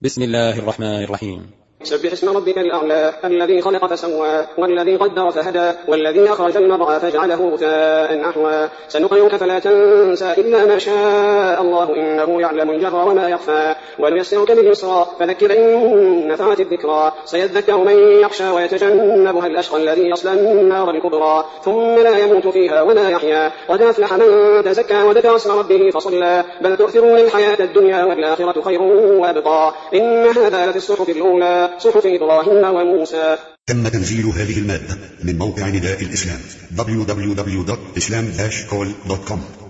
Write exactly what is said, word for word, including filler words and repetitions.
بسم الله الرحمن الرحيم. سبح اسم ربك الأعلى الذي خلق فسوى والذي قدر فهدى والذي أخرج المرعى فجعله غثاء أحوى سنقرئك فلا تنسى إلا ما شاء الله إنه يعلم الجهر وما يخفى ونيسرك لليسرى فذكر إن نفعت الذكرى سيذكر من يخشى ويتجنبها الأشقى الذي يصلى النار الكبرى ثم لا يموت فيها ولا يحيا قد أفلح من تزكى وذكر اسم ربه فصلى بل تؤثرون الحياة الدنيا والآخرة خير وأبقى إن هذا لفي الصحف الأولى صحف إبراهيم وموسى. تم تنزيل هذه المادة من موقع نداء الإسلام دبليو دبليو دبليو دوت islam dash call دوت كوم.